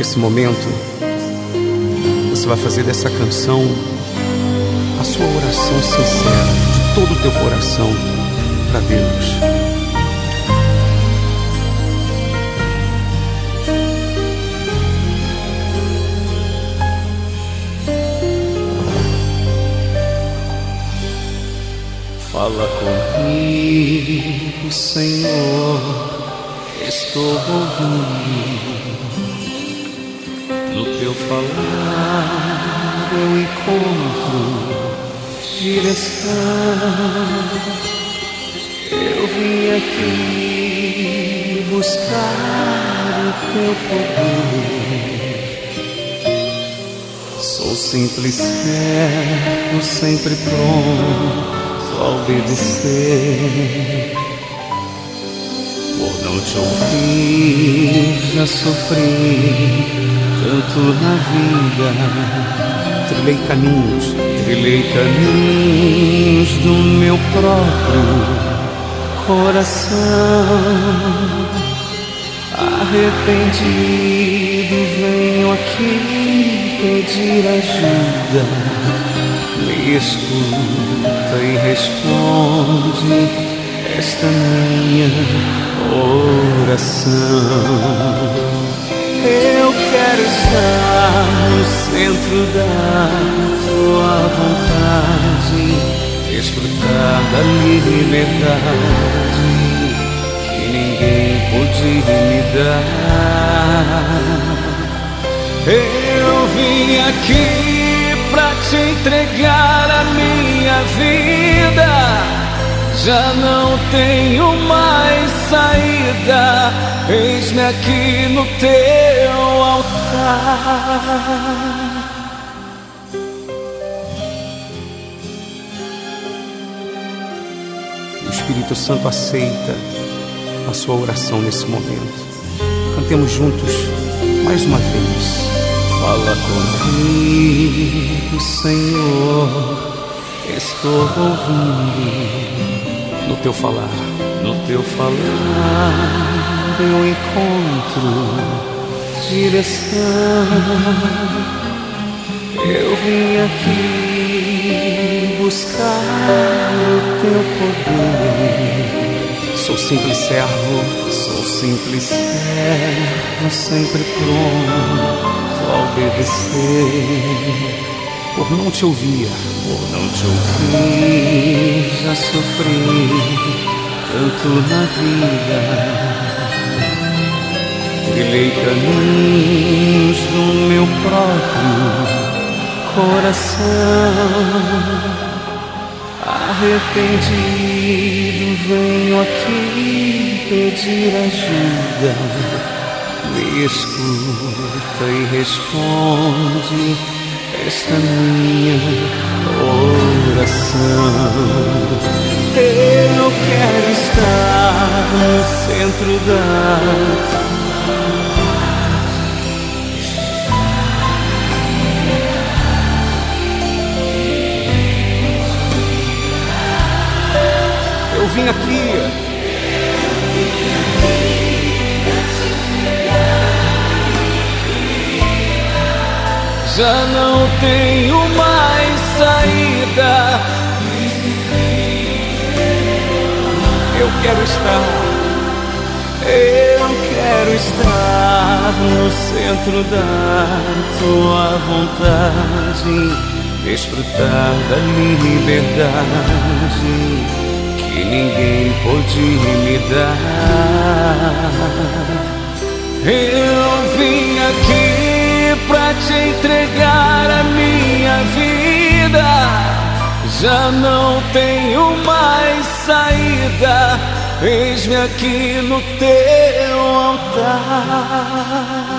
Nesse momento, você vai fazer dessa canção a sua oração sincera, de todo o teu coração, para Deus. Fala comigo, Senhor, estou ouvindo. No teu falar eu encontro direção. Eu vim aqui buscar o teu poder. Sou simples servo, sempre pronto a obedecer. Por não te ouvir já sofri tanto na vida. Trilhei caminhos do meu próprio coração. Arrependido venho aqui pedir ajuda. Me escuta e responde esta minha oração. Eu quero estar no centro da tua vontade, desfrutar da liberdade que ninguém pôde me dar. Eu vim aqui pra te entregar a minha vida. Já não tenho mais saída. Eis-me aqui no teu altar. O Espírito Santo aceita a sua oração nesse momento. Cantemos juntos mais uma vez. Fala comigo, Senhor, estou ouvindo. No teu falar eu encontro direção. Eu vim aqui buscar o teu poder. Sou simples servo, sempre pronto a obedecer. Por não te ouvir já sofri tanto na vida. Trilhei caminhos do meu próprio coração. Arrependido venho aqui pedir ajuda. Me escuta e responde esta minha oração. Eu quero estar no centro da Eu vim aqui já não tenho mais saída. Eu quero estar no centro da tua vontade, desfrutar da liberdade que ninguém pôde me dar. Eu vim aqui pra te entregar a minha vida. Já não tenho mais saída. Eis-me aqui no teu altar.